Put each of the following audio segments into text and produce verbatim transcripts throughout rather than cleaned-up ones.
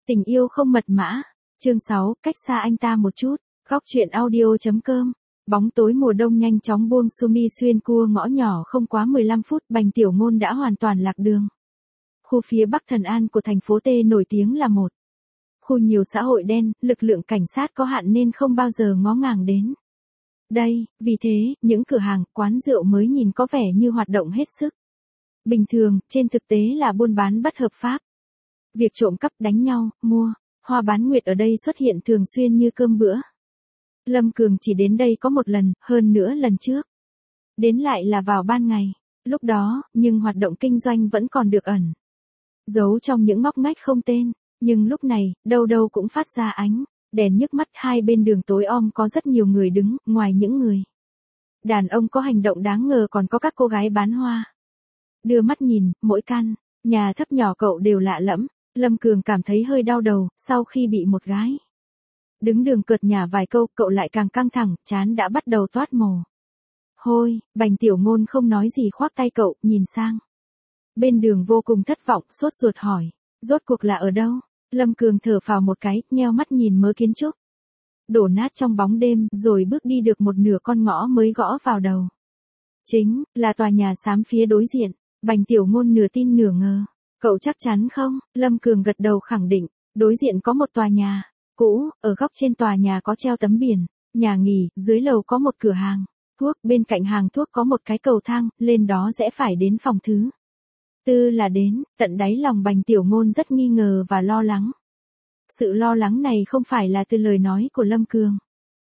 Tình yêu không mật mã. Chương sáu, cách xa anh ta một chút. Góc truyện audio.com. Bóng tối mùa đông nhanh chóng buông xuống đi xuyên cua ngõ nhỏ không quá mười lăm phút Bành Tiểu Ngôn đã hoàn toàn lạc đường. Khu phía Bắc Thần An của thành phố T nổi tiếng là một khu nhiều xã hội đen, lực lượng cảnh sát có hạn nên không bao giờ ngó ngàng đến đây, vì thế, những cửa hàng, quán rượu mới nhìn có vẻ như hoạt động hết sức bình thường, trên thực tế là buôn bán bất hợp pháp. Việc trộm cắp, đánh nhau, mua hoa bán nguyệt ở đây xuất hiện thường xuyên như cơm bữa. Lâm Cường chỉ đến đây có một lần, hơn nữa lần trước đến lại là vào ban ngày, lúc đó, nhưng hoạt động kinh doanh vẫn còn được ẩn giấu trong những ngóc ngách không tên, nhưng lúc này, đâu đâu cũng phát ra ánh đèn nhức mắt. Hai bên đường tối om có rất nhiều người đứng, ngoài những người đàn ông có hành động đáng ngờ còn có các cô gái bán hoa. Đưa mắt nhìn, mỗi căn nhà thấp nhỏ cậu đều lạ lẫm. Lâm Cường cảm thấy hơi đau đầu, sau khi bị một gái đứng đường cợt nhả vài câu, cậu lại càng căng thẳng, trán đã bắt đầu toát mồ hôi. Bành Tiểu Ngôn không nói gì khoác tay cậu, nhìn sang bên đường vô cùng thất vọng, sốt ruột hỏi, rốt cuộc là ở đâu? Lâm Cường thở phào một cái, nheo mắt nhìn mớ kiến trúc đổ nát trong bóng đêm, rồi bước đi được một nửa con ngõ mới gõ vào đầu. Chính là tòa nhà xám phía đối diện. Bành Tiểu Ngôn nửa tin nửa ngờ. Cậu chắc chắn không? Lâm Cường gật đầu khẳng định. Đối diện có một tòa nhà cũ, ở góc trên tòa nhà có treo tấm biển nhà nghỉ, dưới lầu có một cửa hàng thuốc, bên cạnh hàng thuốc có một cái cầu thang, lên đó rẽ phải đến phòng thứ tư là đến. Tận đáy lòng Bành Tiểu Ngôn rất nghi ngờ và lo lắng. Sự lo lắng này không phải là từ lời nói của Lâm Cường,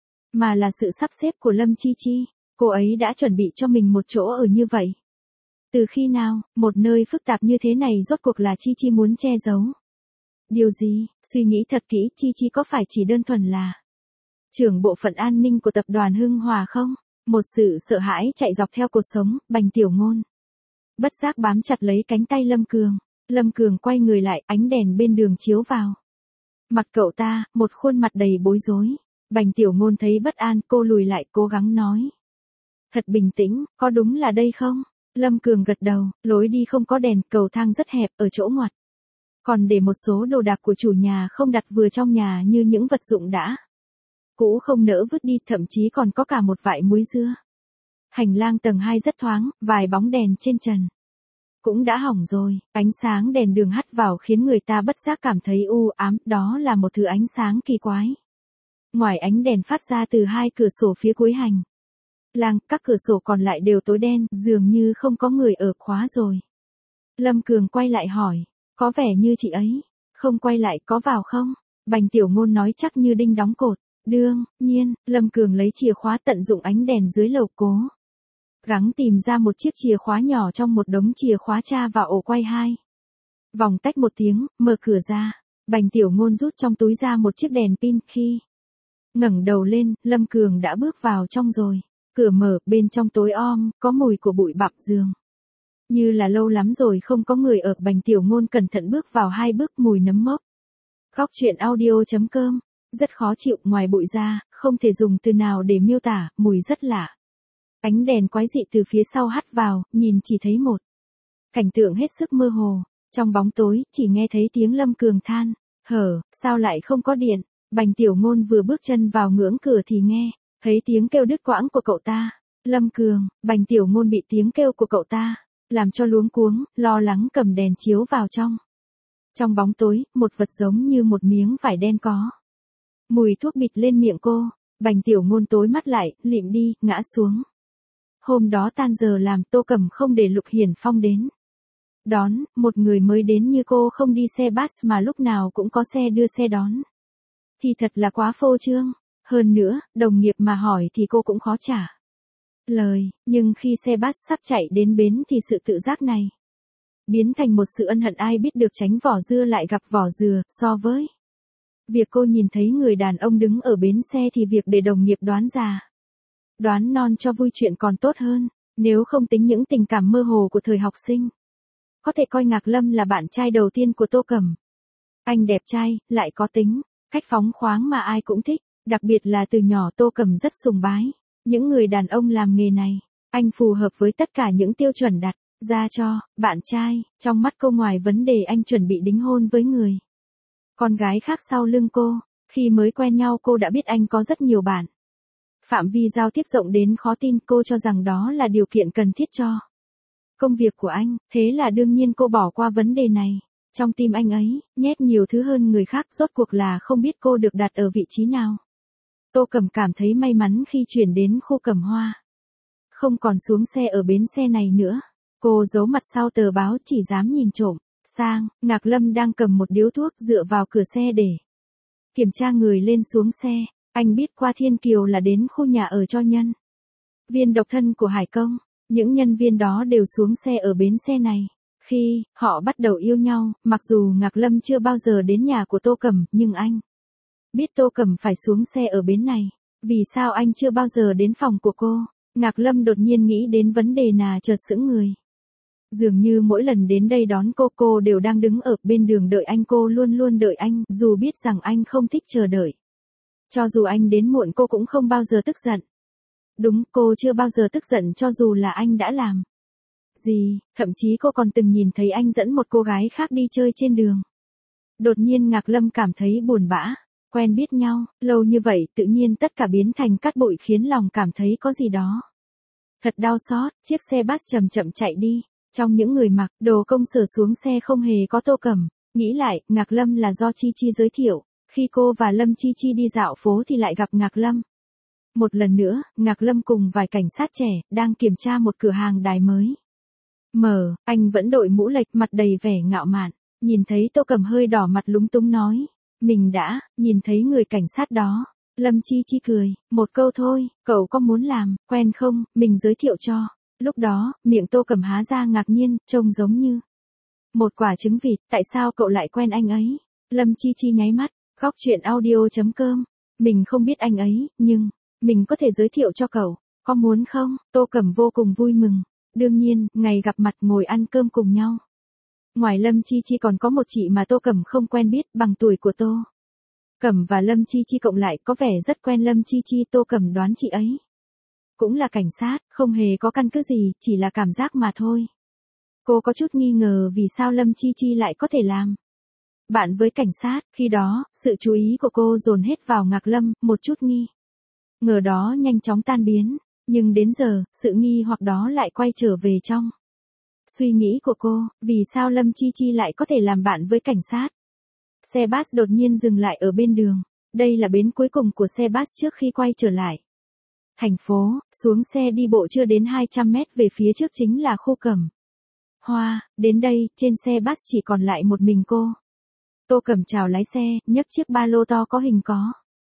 mà là sự sắp xếp của Lâm Chi Chi. Cô ấy đã chuẩn bị cho mình một chỗ ở như vậy. Từ khi nào, một nơi phức tạp như thế này rốt cuộc là Chi Chi muốn che giấu điều gì? Suy nghĩ thật kỹ, Chi Chi có phải chỉ đơn thuần là trưởng bộ phận an ninh của tập đoàn Hưng Hòa không? Một sự sợ hãi chạy dọc theo cuộc sống, Bành Tiểu Ngôn bất giác bám chặt lấy cánh tay Lâm Cường. Lâm Cường quay người lại, ánh đèn bên đường chiếu vào mặt cậu ta, một khuôn mặt đầy bối rối. Bành Tiểu Ngôn thấy bất an, cô lùi lại, cố gắng nói thật bình tĩnh, có đúng là đây không? Lâm Cường gật đầu, lối đi không có đèn, cầu thang rất hẹp, ở chỗ ngoặt còn để một số đồ đạc của chủ nhà không đặt vừa trong nhà như những vật dụng đã cũ không nỡ vứt đi, thậm chí còn có cả một vại muối dưa. Hành lang tầng hai rất thoáng, vài bóng đèn trên trần cũng đã hỏng rồi, ánh sáng đèn đường hắt vào khiến người ta bất giác cảm thấy u ám, đó là một thứ ánh sáng kỳ quái. Ngoài ánh đèn phát ra từ hai cửa sổ phía cuối hành lang, các cửa sổ còn lại đều tối đen, dường như không có người ở, khóa rồi. Lâm Cường quay lại hỏi, có vẻ như chị ấy không quay lại, có vào không? Bành Tiểu Ngôn nói chắc như đinh đóng cột, đương nhiên. Lâm Cường lấy chìa khóa, tận dụng ánh đèn dưới lầu, cố gắng tìm ra một chiếc chìa khóa nhỏ trong một đống chìa khóa tra vào ổ quay hai vòng, tách một tiếng, mở cửa ra. Bành Tiểu Ngôn rút trong túi ra một chiếc đèn pin, khi ngẩng đầu lên, Lâm Cường đã bước vào trong rồi. Cửa mở, bên trong tối om, có mùi của bụi bặm, giường như là lâu lắm rồi không có người ở. Bành Tiểu Ngôn cẩn thận bước vào hai bước, mùi nấm mốc. Góc truyện audio.com. Rất khó chịu, ngoài bụi ra, không thể dùng từ nào để miêu tả, mùi rất lạ. Ánh đèn quái dị từ phía sau hắt vào, nhìn chỉ thấy một cảnh tượng hết sức mơ hồ. Trong bóng tối, chỉ nghe thấy tiếng Lâm Cường than hở, sao lại không có điện? Bành Tiểu Ngôn vừa bước chân vào ngưỡng cửa thì nghe thấy tiếng kêu đứt quãng của cậu ta. Lâm Cường. Bành Tiểu Ngôn bị tiếng kêu của cậu ta làm cho luống cuống, lo lắng cầm đèn chiếu vào trong. Trong bóng tối, một vật giống như một miếng vải đen có mùi thuốc bịt lên miệng cô. Bành Tiểu Ngôn tối mắt lại, lịm đi, ngã xuống. Hôm đó tan giờ làm, Tô Cẩm không để Lục Hiển Phong đến đón, một người mới đến như cô không đi xe bus mà lúc nào cũng có xe đưa xe đón thì thật là quá phô trương. Hơn nữa, đồng nghiệp mà hỏi thì cô cũng khó trả lời, nhưng khi xe bus sắp chạy đến bến thì sự tự giác này biến thành một sự ân hận. Ai biết được tránh vỏ dưa lại gặp vỏ dừa, so với việc cô nhìn thấy người đàn ông đứng ở bến xe thì việc để đồng nghiệp đoán già đoán non cho vui chuyện còn tốt hơn. Nếu không tính những tình cảm mơ hồ của thời học sinh, có thể coi Ngạc Lâm là bạn trai đầu tiên của Tô Cẩm. Anh đẹp trai, lại có tính cách phóng khoáng mà ai cũng thích, đặc biệt là từ nhỏ Tô Cẩm rất sùng bái những người đàn ông làm nghề này. Anh phù hợp với tất cả những tiêu chuẩn đặt ra cho bạn trai. Trong mắt cô, ngoài vấn đề anh chuẩn bị đính hôn với người Con gái khác sau lưng cô, khi mới quen nhau cô đã biết anh có rất nhiều bạn. Phạm vi giao tiếp rộng đến khó tin, cô cho rằng đó là điều kiện cần thiết cho công việc của anh, thế là đương nhiên cô bỏ qua vấn đề này. Trong tim anh ấy, nhét nhiều thứ hơn người khác, rốt cuộc là không biết cô được đặt ở vị trí nào. Tô Cẩm cảm thấy may mắn khi chuyển đến khu Cẩm Hoa. Không còn xuống xe ở bến xe này nữa. Cô giấu mặt sau tờ báo chỉ dám nhìn trộm. Sang, Ngạc Lâm đang cầm một điếu thuốc dựa vào cửa xe để kiểm tra người lên xuống xe. Anh biết qua Thiên Kiều là đến khu nhà ở cho nhân viên độc thân của Hải Công. Những nhân viên đó đều xuống xe ở bến xe này. Khi họ bắt đầu yêu nhau, mặc dù Ngạc Lâm chưa bao giờ đến nhà của Tô Cẩm, nhưng anh biết Tô Cẩm phải xuống xe ở bến này. Vì sao anh chưa bao giờ đến phòng của cô? Ngạc Lâm đột nhiên nghĩ đến vấn đề nà chợt sững người. Dường như mỗi lần đến đây đón cô, cô đều đang đứng ở bên đường đợi anh, cô luôn luôn đợi anh, dù biết rằng anh không thích chờ đợi. Cho dù anh đến muộn cô cũng không bao giờ tức giận. Đúng, cô chưa bao giờ tức giận cho dù là anh đã làm gì, thậm chí cô còn từng nhìn thấy anh dẫn một cô gái khác đi chơi trên đường. Đột nhiên Ngạc Lâm cảm thấy buồn bã, quen biết nhau, lâu như vậy tự nhiên tất cả biến thành cát bụi khiến lòng cảm thấy có gì đó thật đau xót. Chiếc xe bus chậm chậm chạy đi, trong những người mặc đồ công sở xuống xe không hề có Tô Cẩm. Nghĩ lại, Ngạc Lâm là do Chi Chi giới thiệu, khi cô và Lâm Chi Chi đi dạo phố thì lại gặp Ngạc Lâm. Một lần nữa, Ngạc Lâm cùng vài cảnh sát trẻ, đang kiểm tra một cửa hàng đài mới. Mở, anh vẫn đội mũ lệch, mặt đầy vẻ ngạo mạn. Nhìn thấy Tô Cẩm hơi đỏ mặt lúng túng nói. Mình đã, nhìn thấy người cảnh sát đó. Lâm Chi Chi cười, một câu thôi, cậu có muốn làm, quen không, mình giới thiệu cho. Lúc đó, miệng Tô Cẩm há ra ngạc nhiên, trông giống như một quả trứng vịt, tại sao cậu lại quen anh ấy? Lâm Chi Chi nháy mắt, khóc chuyện audio chấm com. Mình không biết anh ấy, nhưng mình có thể giới thiệu cho cậu, có muốn không? Tô Cẩm vô cùng vui mừng. Đương nhiên, ngày gặp mặt ngồi ăn cơm cùng nhau. Ngoài Lâm Chi Chi còn có một chị mà Tô Cẩm không quen biết, bằng tuổi của Tô Cẩm và Lâm Chi Chi cộng lại có vẻ rất quen. Lâm Chi Chi, Tô Cẩm đoán chị ấy cũng là cảnh sát, không hề có căn cứ gì, chỉ là cảm giác mà thôi. Cô có chút nghi ngờ vì sao Lâm Chi Chi lại có thể làm bạn với cảnh sát. Khi đó, sự chú ý của cô dồn hết vào Ngạc Lâm, một chút nghi ngờ đó nhanh chóng tan biến. Nhưng đến giờ, sự nghi hoặc đó lại quay trở về trong suy nghĩ của cô, vì sao Lâm Chi Chi lại có thể làm bạn với cảnh sát. Xe bus đột nhiên dừng lại ở bên đường. Đây là bến cuối cùng của xe bus trước khi quay trở lại thành phố. Xuống xe đi bộ chưa đến hai trăm mét về phía trước chính là khu Cẩm Hoa. Đến đây, trên xe bus chỉ còn lại một mình cô. Tô Cẩm chào lái xe, nhấc chiếc ba lô to có hình có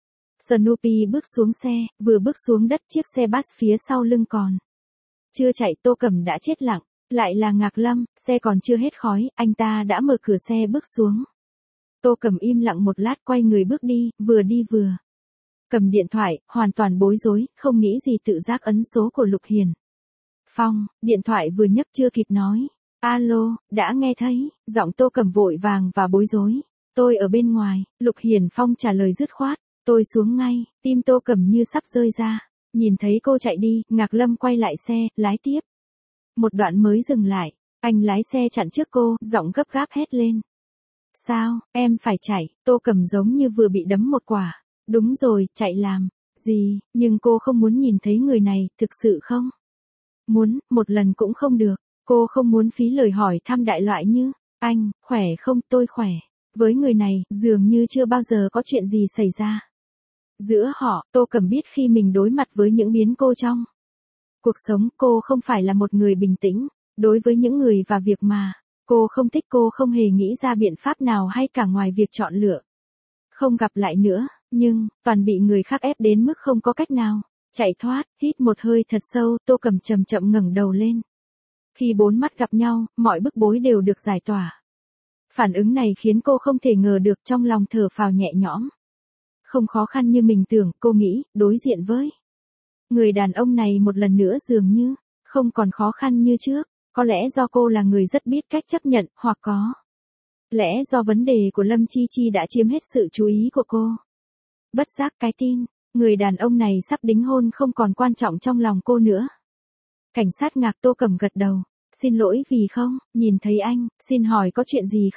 Snoopy bước xuống xe. Vừa bước xuống đất, chiếc xe bus phía sau lưng còn chưa chạy, Tô Cẩm đã chết lặng. Lại là Ngạc Lâm, xe còn chưa hết khói, anh ta đã mở cửa xe bước xuống. Tô Cẩm im lặng một lát, quay người bước đi, vừa đi vừa cầm điện thoại, hoàn toàn bối rối, không nghĩ gì tự giác ấn số của Lục Hiền Phong. Điện thoại vừa nhấc chưa kịp nói alo, đã nghe thấy, giọng Tô Cẩm vội vàng và bối rối. Tôi ở bên ngoài. Lục Hiền Phong trả lời dứt khoát. Tôi xuống ngay. Tim Tô Cẩm như sắp rơi ra. Nhìn thấy cô chạy đi, Ngạc Lâm quay lại xe, lái tiếp. Một đoạn mới dừng lại. Anh lái xe chặn trước cô, giọng gấp gáp hét lên. Sao, em phải chạy? Tô Cẩm giống như vừa bị đấm một quả. Đúng rồi, chạy làm gì? Nhưng cô không muốn nhìn thấy người này, thực sự không muốn, một lần cũng không được. Cô không muốn phí lời hỏi thăm đại loại như, anh, khỏe không? Tôi khỏe. Với người này, dường như chưa bao giờ có chuyện gì xảy ra giữa họ. Tô Cẩm biết khi mình đối mặt với những biến cố trong cuộc sống, cô không phải là một người bình tĩnh. Đối với những người và việc mà cô không thích, cô không hề nghĩ ra biện pháp nào hay cả ngoài việc chọn lựa không gặp lại nữa. Nhưng, toàn bị người khác ép đến mức không có cách nào chạy thoát. Hít một hơi thật sâu, Tô Cẩm chậm chậm ngẩng đầu lên. Khi bốn mắt gặp nhau, mọi bức bối đều được giải tỏa. Phản ứng này khiến cô không thể ngờ được, trong lòng thở phào nhẹ nhõm. Không khó khăn như mình tưởng, cô nghĩ, đối diện với người đàn ông này một lần nữa dường như không còn khó khăn như trước. Có lẽ do cô là người rất biết cách chấp nhận, hoặc có lẽ do vấn đề của Lâm Chi Chi đã chiếm hết sự chú ý của cô. Bất giác cái tin người đàn ông này sắp đính hôn không còn quan trọng trong lòng cô nữa. Cảnh sát Ngạc. Tô Cẩm gật đầu. Xin lỗi vì không nhìn thấy anh, xin hỏi có chuyện gì không?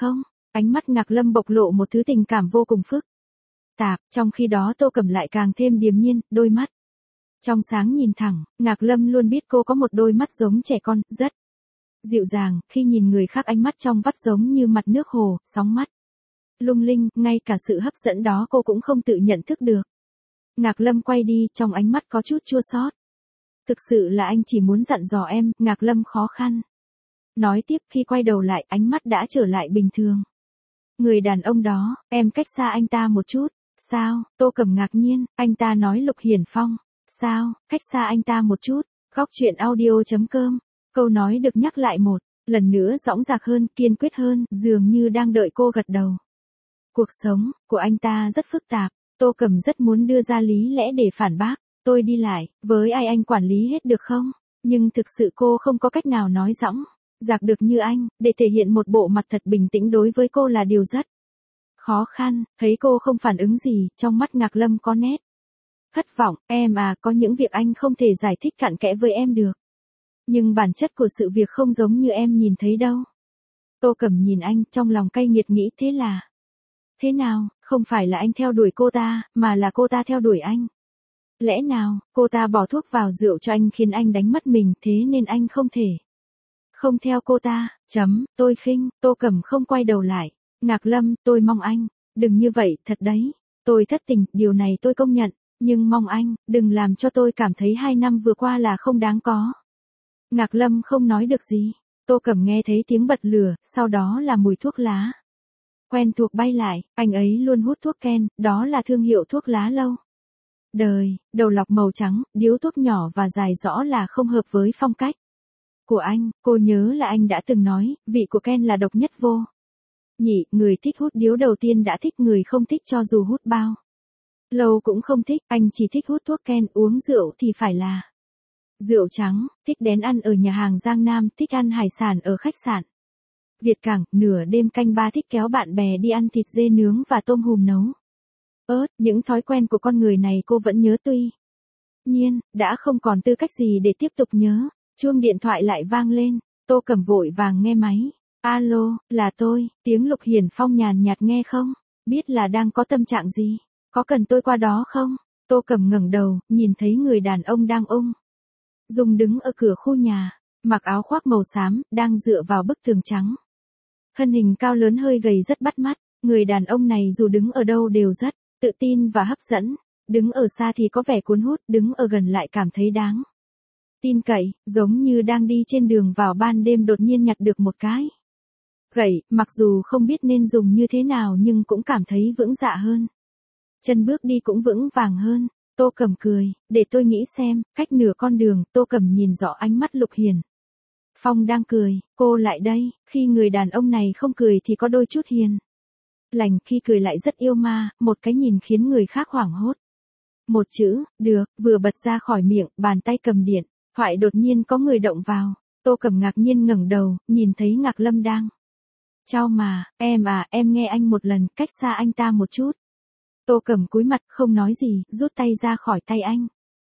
Ánh mắt Ngạc Lâm bộc lộ một thứ tình cảm vô cùng phức tạp, trong khi đó Tô Cẩm lại càng thêm điềm nhiên, đôi mắt trong sáng nhìn thẳng. Ngạc Lâm luôn biết cô có một đôi mắt giống trẻ con, rất dịu dàng, khi nhìn người khác ánh mắt trong vắt giống như mặt nước hồ, sóng mắt lung linh, ngay cả sự hấp dẫn đó cô cũng không tự nhận thức được. Ngạc Lâm quay đi, trong ánh mắt có chút chua xót. Thực sự là anh chỉ muốn dặn dò em. Ngạc Lâm khó khăn nói tiếp, khi quay đầu lại, ánh mắt đã trở lại bình thường. Người đàn ông đó, em cách xa anh ta một chút. Sao? Tô Cẩm ngạc nhiên, anh ta nói Lục Hiển Phong. Sao? Cách xa anh ta một chút. Góc truyện audio chấm com. Câu nói được nhắc lại một lần nữa dõng dạc hơn, kiên quyết hơn, dường như đang đợi cô gật đầu. Cuộc sống của anh ta rất phức tạp. Tô Cẩm rất muốn đưa ra lý lẽ để phản bác. Tôi đi lại, với ai anh quản lý hết được không? Nhưng thực sự cô không có cách nào nói dõng dạc được như anh, để thể hiện một bộ mặt thật bình tĩnh đối với cô là điều rất khó khăn. Thấy cô không phản ứng gì, trong mắt Ngạc Lâm có nét thất vọng. Em à, có những việc anh không thể giải thích cặn kẽ với em được. Nhưng bản chất của sự việc không giống như em nhìn thấy đâu. Tô Cẩm nhìn anh, trong lòng cay nghiệt nghĩ thế là thế nào, không phải là anh theo đuổi cô ta, mà là cô ta theo đuổi anh. Lẽ nào, cô ta bỏ thuốc vào rượu cho anh khiến anh đánh mất mình, thế nên anh không thể không theo cô ta. Chấm, tôi khinh. Tô Cẩm không quay đầu lại. Ngạc Lâm, tôi mong anh đừng như vậy, thật đấy. Tôi thất tình, điều này tôi công nhận, nhưng mong anh đừng làm cho tôi cảm thấy hai năm vừa qua là không đáng có. Ngạc Lâm không nói được gì. Tô Cẩm nghe thấy tiếng bật lửa, sau đó là mùi thuốc lá quen thuộc bay lại. Anh ấy luôn hút thuốc Ken, đó là thương hiệu thuốc lá lâu đời, đầu lọc màu trắng, điếu thuốc nhỏ và dài, rõ là không hợp với phong cách của anh. Cô nhớ là anh đã từng nói, vị của Ken là độc nhất vô nhị, người thích hút điếu đầu tiên đã thích, người không thích cho dù hút bao lâu cũng không thích. Anh chỉ thích hút thuốc Ken, uống rượu thì phải là rượu trắng, thích đến ăn ở nhà hàng Giang Nam, thích ăn hải sản ở khách sạn Việt Cảng, nửa đêm canh ba thích kéo bạn bè đi ăn thịt dê nướng và tôm hùm nấu ớt. Những thói quen của con người này cô vẫn nhớ, tuy nhiên, đã không còn tư cách gì để tiếp tục nhớ. Chuông điện thoại lại vang lên. Tô Cẩm vội vàng nghe máy. Alo, là tôi. Tiếng Lục Hiển Phong nhàn nhạt, nghe không? Biết là đang có tâm trạng gì? Có cần tôi qua đó không? Tô Cẩm ngẩng đầu, nhìn thấy người đàn ông đang ung dung đứng ở cửa khu nhà, mặc áo khoác màu xám, đang dựa vào bức tường trắng. Thân hình cao lớn hơi gầy rất bắt mắt. Người đàn ông này dù đứng ở đâu đều rất tự tin và hấp dẫn. Đứng ở xa thì có vẻ cuốn hút, đứng ở gần lại cảm thấy đáng tin cậy, giống như đang đi trên đường vào ban đêm đột nhiên nhặt được một cái gậy, mặc dù không biết nên dùng như thế nào nhưng cũng cảm thấy vững dạ hơn. Chân bước đi cũng vững vàng hơn. Tô Cẩm cười, để tôi nghĩ xem. Cách nửa con đường, Tô Cẩm nhìn rõ ánh mắt Lục Hiển Phong đang cười. Cô lại đây. Khi người đàn ông này không cười thì có đôi chút hiền lành, khi cười lại rất yêu ma, một cái nhìn khiến người khác hoảng hốt. Một chữ, được, vừa bật ra khỏi miệng, bàn tay cầm điện thoại đột nhiên có người động vào. Tô Cẩm ngạc nhiên ngẩng đầu, nhìn thấy Ngạc Lâm đang chau mà. Em à, em nghe anh một lần, cách xa anh ta một chút. Tô Cẩm cúi mặt, không nói gì, rút tay ra khỏi tay anh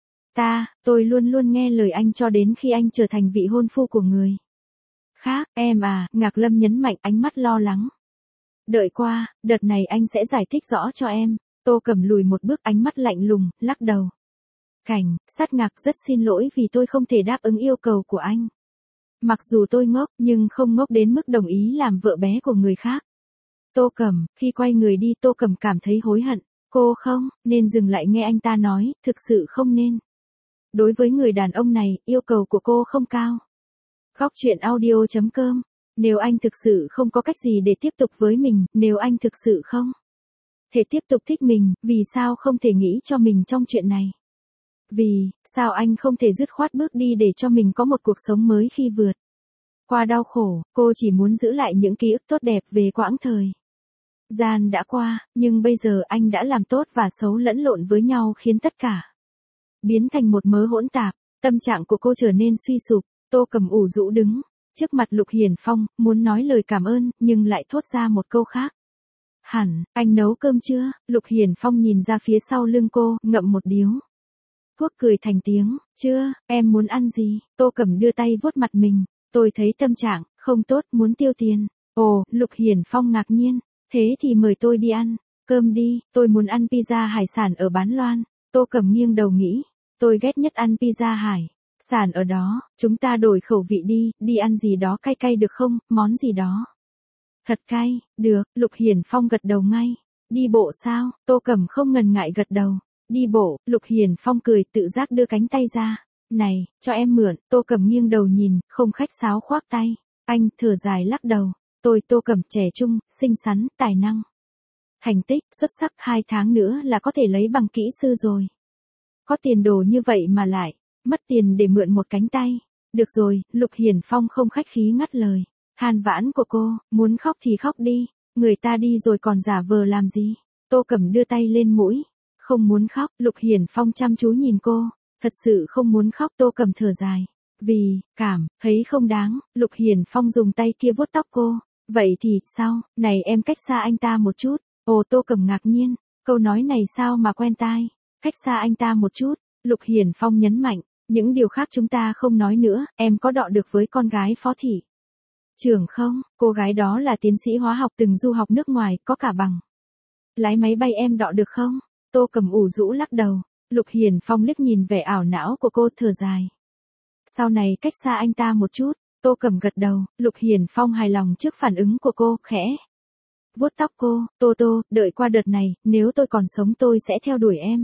ta. Tôi luôn luôn nghe lời anh cho đến khi anh trở thành vị hôn phu của người khác. Em à, Ngạc Lâm nhấn mạnh, ánh mắt lo lắng. Đợi qua, đợt này anh sẽ giải thích rõ cho em. Tô Cẩm lùi một bước, ánh mắt lạnh lùng, lắc đầu. Cảnh sát Ngạc, rất xin lỗi vì tôi không thể đáp ứng yêu cầu của anh. Mặc dù tôi ngốc, nhưng không ngốc đến mức đồng ý làm vợ bé của người khác. Tô Cẩm, khi quay người đi, Tô Cẩm cảm thấy hối hận. Cô không nên dừng lại nghe anh ta nói, thực sự không nên. Đối với người đàn ông này, yêu cầu của cô không cao. Góc truyện audio chấm com. Nếu anh thực sự không có cách gì để tiếp tục với mình, nếu anh thực sự không thể tiếp tục thích mình, vì sao không thể nghĩ cho mình trong chuyện này? Vì sao anh không thể dứt khoát bước đi để cho mình có một cuộc sống mới khi vượt qua đau khổ? Cô chỉ muốn giữ lại những ký ức tốt đẹp về quãng thời gian đã qua, nhưng bây giờ anh đã làm tốt và xấu lẫn lộn với nhau khiến tất cả biến thành một mớ hỗn tạp. Tâm trạng của cô trở nên suy sụp. Tô Cẩm ủ rũ đứng trước mặt Lục Hiển Phong, muốn nói lời cảm ơn, nhưng lại thốt ra một câu khác. Hẳn, anh nấu cơm chưa? Lục Hiển Phong nhìn ra phía sau lưng cô, ngậm một điếu thuốc, cười thành tiếng. Chưa, em muốn ăn gì? Tô Cẩm đưa tay vuốt mặt mình. Tôi thấy tâm trạng không tốt, muốn tiêu tiền. Ồ, Lục Hiển Phong ngạc nhiên, thế thì mời tôi đi ăn, cơm đi, tôi muốn ăn pizza hải sản ở Bán Loan. Tô Cẩm nghiêng đầu nghĩ, tôi ghét nhất ăn pizza hải sản ở đó, chúng ta đổi khẩu vị đi, đi ăn gì đó cay cay được không, món gì đó. Thật cay, được, Lục Hiển Phong gật đầu ngay. Đi bộ sao, Tô Cẩm không ngần ngại gật đầu. Đi bộ, Lục Hiển Phong cười tự giác đưa cánh tay ra. Này, cho em mượn, Tô Cẩm nghiêng đầu nhìn, không khách sáo khoác tay. Anh thở dài lắc đầu. Tôi Tô Cẩm trẻ trung, xinh xắn, tài năng. Thành tích, xuất sắc, hai tháng nữa là có thể lấy bằng kỹ sư rồi. Có tiền đồ như vậy mà lại, mất tiền để mượn một cánh tay. Được rồi, Lục Hiển Phong không khách khí ngắt lời. Than vãn của cô, muốn khóc thì khóc đi, người ta đi rồi còn giả vờ làm gì. Tô Cẩm đưa tay lên mũi. Không muốn khóc, Lục Hiển Phong chăm chú nhìn cô. Thật sự không muốn khóc, Tô Cẩm thở dài. Vì, cảm, thấy không đáng, Lục Hiển Phong dùng tay kia vuốt tóc cô. Vậy thì, sao, này em cách xa anh ta một chút. Ồ, Tô Cẩm ngạc nhiên, câu nói này sao mà quen tai. Cách xa anh ta một chút, Lục Hiển Phong nhấn mạnh, những điều khác chúng ta không nói nữa, em có đọ được với con gái phó thị trưởng không? Cô gái đó là tiến sĩ hóa học từng du học nước ngoài, có cả bằng lái máy bay, em đọ được không? Tô Cẩm ủ rũ lắc đầu. Lục Hiển Phong liếc nhìn vẻ ảo não của cô, thở dài. Sau này cách xa anh ta một chút. Tô Cẩm gật đầu. Lục Hiển Phong hài lòng trước phản ứng của cô, khẽ vuốt tóc cô. Tô Tô, đợi qua đợt này, nếu tôi còn sống tôi sẽ theo đuổi em.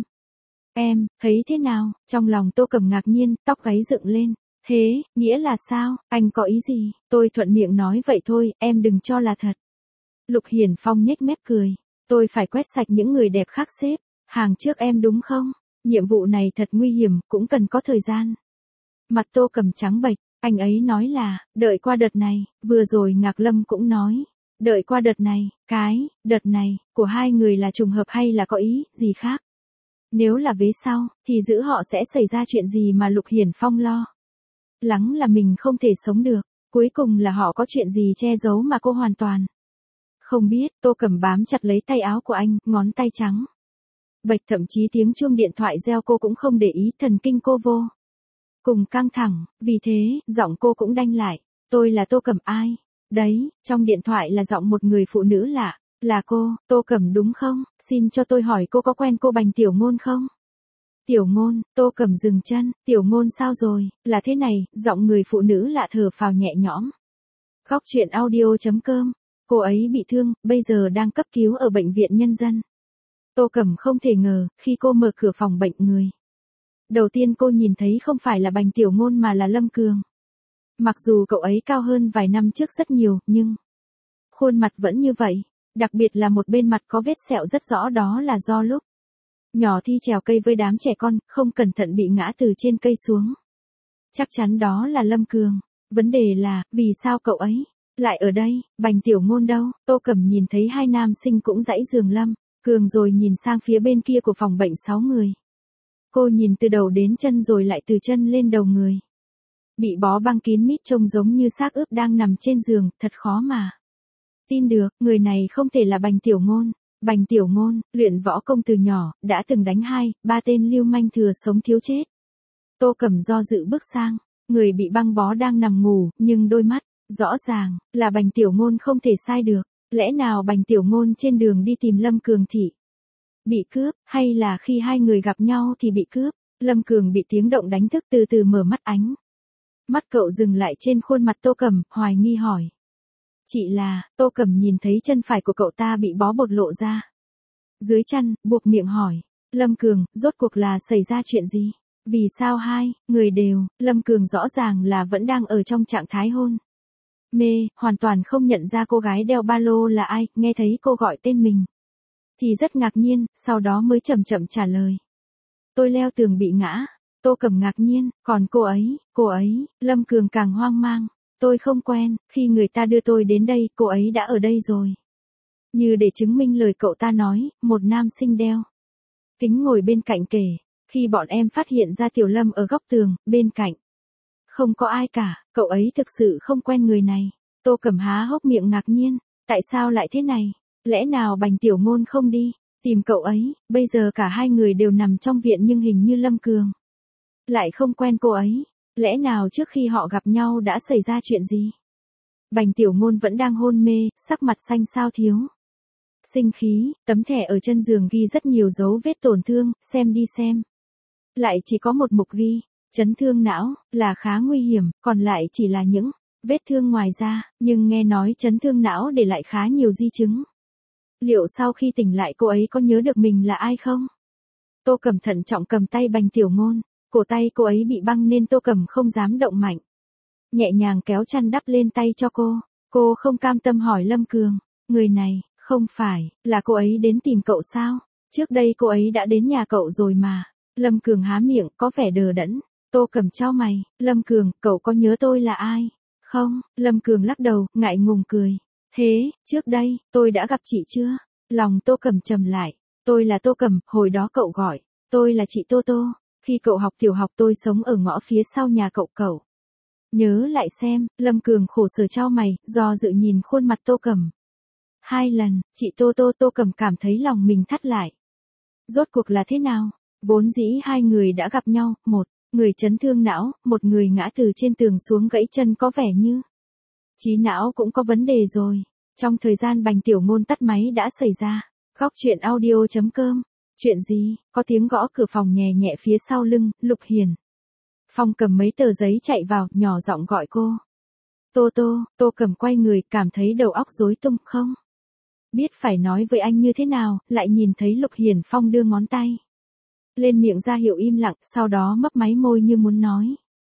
Em, thấy thế nào? Trong lòng Tô Cẩm ngạc nhiên, tóc gáy dựng lên. Thế, nghĩa là sao? Anh có ý gì? Tôi thuận miệng nói vậy thôi, em đừng cho là thật. Lục Hiển Phong nhếch mép cười. Tôi phải quét sạch những người đẹp khác xếp hàng trước em đúng không? Nhiệm vụ này thật nguy hiểm, cũng cần có thời gian. Mặt Tô Cẩm trắng bệch, anh ấy nói là, đợi qua đợt này, vừa rồi Ngạc Lâm cũng nói. Đợi qua đợt này, cái, đợt này, của hai người là trùng hợp hay là có ý, gì khác? Nếu là vế sau, thì giữa họ sẽ xảy ra chuyện gì mà Lục Hiển Phong lo lắng là mình không thể sống được. Cuối cùng là họ có chuyện gì che giấu mà cô hoàn toàn không biết. Tô Cẩm bám chặt lấy tay áo của anh, ngón tay trắng bệch, thậm chí tiếng chuông điện thoại reo cô cũng không để ý, thần kinh cô vô cùng căng thẳng, vì thế, giọng cô cũng đanh lại. Tôi là Tô Cẩm ai? Đấy, trong điện thoại là giọng một người phụ nữ lạ. Là cô, Tô Cẩm đúng không? Xin cho tôi hỏi cô có quen cô Bành Tiểu Ngôn không? Tiểu Ngôn, Tô Cẩm dừng chân. Tiểu Ngôn sao rồi? Là thế này, giọng người phụ nữ lạ thở phào nhẹ nhõm. Góc truyện audio chấm com. Cô ấy bị thương, bây giờ đang cấp cứu ở bệnh viện nhân dân. Tô Cẩm không thể ngờ, khi cô mở cửa phòng bệnh người đầu tiên cô nhìn thấy không phải là Bành Tiểu Ngôn mà là Lâm Cường. Mặc dù cậu ấy cao hơn vài năm trước rất nhiều, nhưng khuôn mặt vẫn như vậy. Đặc biệt là một bên mặt có vết sẹo rất rõ, đó là do lúc nhỏ thi trèo cây với đám trẻ con, không cẩn thận bị ngã từ trên cây xuống. Chắc chắn đó là Lâm Cường. Vấn đề là, vì sao cậu ấy lại ở đây? Bành Tiểu Ngôn đâu? Tô Cẩm nhìn thấy hai nam sinh cũng dãy giường Lâm Cường rồi nhìn sang phía bên kia của phòng bệnh sáu người. Cô nhìn từ đầu đến chân rồi lại từ chân lên đầu người bị bó băng kín mít, trông giống như xác ướp đang nằm trên giường, thật khó mà tin được, người này không thể là Bành Tiểu Ngôn. Bành Tiểu Ngôn, luyện võ công từ nhỏ, đã từng đánh hai, ba tên lưu manh thừa sống thiếu chết. Tô Cẩm do dự bước sang, người bị băng bó đang nằm ngủ, nhưng đôi mắt, rõ ràng, là Bành Tiểu Ngôn không thể sai được. Lẽ nào Bành Tiểu Ngôn trên đường đi tìm Lâm Cường thì bị cướp, hay là khi hai người gặp nhau thì bị cướp? Lâm Cường bị tiếng động đánh thức, từ từ mở mắt, ánh mắt cậu dừng lại trên khuôn mặt Tô Cẩm, hoài nghi hỏi. Chị là, Tô Cẩm nhìn thấy chân phải của cậu ta bị bó bột lộ ra dưới chân, buộc miệng hỏi. Lâm Cường, rốt cuộc là xảy ra chuyện gì? Vì sao hai người đều? Lâm Cường rõ ràng là vẫn đang ở trong trạng thái hôn mê, hoàn toàn không nhận ra cô gái đeo ba lô là ai. Nghe thấy cô gọi tên mình thì rất ngạc nhiên, sau đó mới chậm chậm trả lời. Tôi leo tường bị ngã. Tô Cẩm ngạc nhiên, còn cô ấy, cô ấy, Lâm Cường càng hoang mang. Tôi không quen, khi người ta đưa tôi đến đây, cô ấy đã ở đây rồi. Như để chứng minh lời cậu ta nói, một nam sinh đeo kính ngồi bên cạnh kể. Khi bọn em phát hiện ra Tiểu Lâm ở góc tường, bên cạnh không có ai cả, cậu ấy thực sự không quen người này. Tô Cẩm há hốc miệng ngạc nhiên, tại sao lại thế này? Lẽ nào Bành Tiểu Ngôn không đi tìm cậu ấy? Bây giờ cả hai người đều nằm trong viện nhưng hình như Lâm Cường lại không quen cô ấy. Lẽ nào trước khi họ gặp nhau đã xảy ra chuyện gì? Bành Tiểu Ngôn vẫn đang hôn mê, sắc mặt xanh xao thiếu. Sinh khí, tấm thẻ ở chân giường ghi rất nhiều dấu vết tổn thương, xem đi xem. Lại chỉ có một mục ghi, chấn thương não, là khá nguy hiểm, còn lại chỉ là những vết thương ngoài da, nhưng nghe nói chấn thương não để lại khá nhiều di chứng. Liệu sau khi tỉnh lại cô ấy có nhớ được mình là ai không? Tô Cẩm thận trọng cầm tay Bành Tiểu Ngôn, cổ tay cô ấy bị băng nên Tô Cẩm không dám động mạnh. Nhẹ nhàng kéo chăn đắp lên tay cho cô, cô không cam tâm hỏi Lâm Cường, người này, không phải, là cô ấy đến tìm cậu sao? Trước đây cô ấy đã đến nhà cậu rồi mà. Lâm Cường há miệng, có vẻ đờ đẫn. Tô Cẩm chau mày, Lâm Cường, cậu có nhớ tôi là ai? Không, Lâm Cường lắc đầu, ngại ngùng cười. Thế, trước đây, tôi đã gặp chị chưa? Lòng Tô Cẩm trầm lại. Tôi là Tô Cẩm, hồi đó cậu gọi. Tôi là chị Tô Tô. Khi cậu học tiểu học tôi sống ở ngõ phía sau nhà cậu cậu. Nhớ lại xem, Lâm Cường khổ sở chau mày, do dự nhìn khuôn mặt Tô Cẩm. Hai lần, chị Tô Tô Tô Cẩm cảm thấy lòng mình thắt lại. Rốt cuộc là thế nào? Vốn dĩ hai người đã gặp nhau, một người chấn thương não, một người ngã từ trên tường xuống gãy chân có vẻ như trí não cũng có vấn đề rồi. Trong thời gian Bành Tiểu Ngôn tắt máy đã xảy ra. Góc chuyện audio chấm com. Chuyện gì? Có tiếng gõ cửa phòng nhẹ nhẹ phía sau lưng, Lục Hiền. Phong cầm mấy tờ giấy chạy vào, nhỏ giọng gọi cô. Tô Tô, Tô Cẩm quay người, cảm thấy đầu óc rối tung không? Biết phải nói với anh như thế nào, lại nhìn thấy Lục Hiền Phong đưa ngón tay lên miệng ra hiệu im lặng, sau đó mấp máy môi như muốn nói.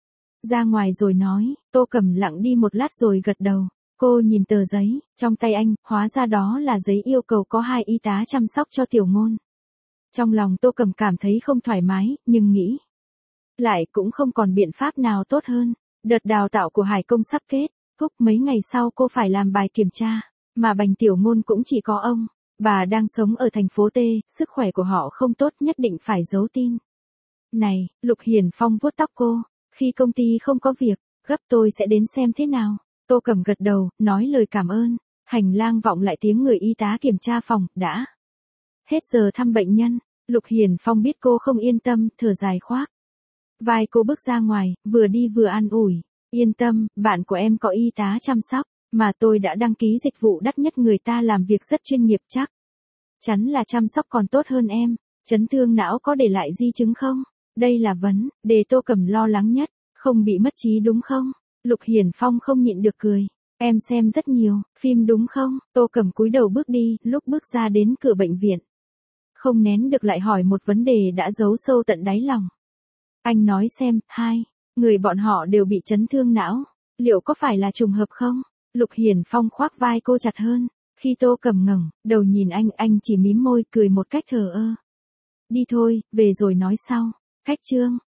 Ra ngoài rồi nói, Tô Cẩm lặng đi một lát rồi gật đầu. Cô nhìn tờ giấy, trong tay anh, hóa ra đó là giấy yêu cầu có hai y tá chăm sóc cho Tiểu Ngôn. Trong lòng Tô Cẩm cảm thấy không thoải mái, nhưng nghĩ lại cũng không còn biện pháp nào tốt hơn. Đợt đào tạo của Hải Công sắp kết thúc, mấy ngày sau cô phải làm bài kiểm tra, mà Bành Tiểu Ngôn cũng chỉ có ông. Bà đang sống ở thành phố T, sức khỏe của họ không tốt, nhất định phải giấu tin. Này, Lục Hiền Phong vuốt tóc cô, khi công ty không có việc, gấp tôi sẽ đến xem thế nào. Tô Cẩm gật đầu, nói lời cảm ơn. Hành lang vọng lại tiếng người y tá kiểm tra phòng, đã hết giờ thăm bệnh nhân. Lục Hiền Phong biết cô không yên tâm, thở dài khoác vai cô bước ra ngoài, vừa đi vừa an ủi. Yên tâm, bạn của em có y tá chăm sóc, mà tôi đã đăng ký dịch vụ đắt nhất, người ta làm việc rất chuyên nghiệp, chắc chắn là chăm sóc còn tốt hơn em. Chấn thương não có để lại di chứng không? Đây là vấn đề Tô Cẩm lo lắng nhất. Không bị mất trí đúng không? Lục Hiền Phong không nhịn được cười. Em xem rất nhiều phim đúng không? Tô Cẩm cúi đầu bước đi, lúc bước ra đến cửa bệnh viện, không nén được lại hỏi một vấn đề đã giấu sâu tận đáy lòng. Anh nói xem, hai người bọn họ đều bị chấn thương não, liệu có phải là trùng hợp không? Lục Hiền Phong khoác vai cô chặt hơn. Khi Tô Cẩm ngẩng đầu nhìn anh, anh chỉ mím môi cười một cách thờ ơ. Đi thôi, về rồi nói sau. Khách trương.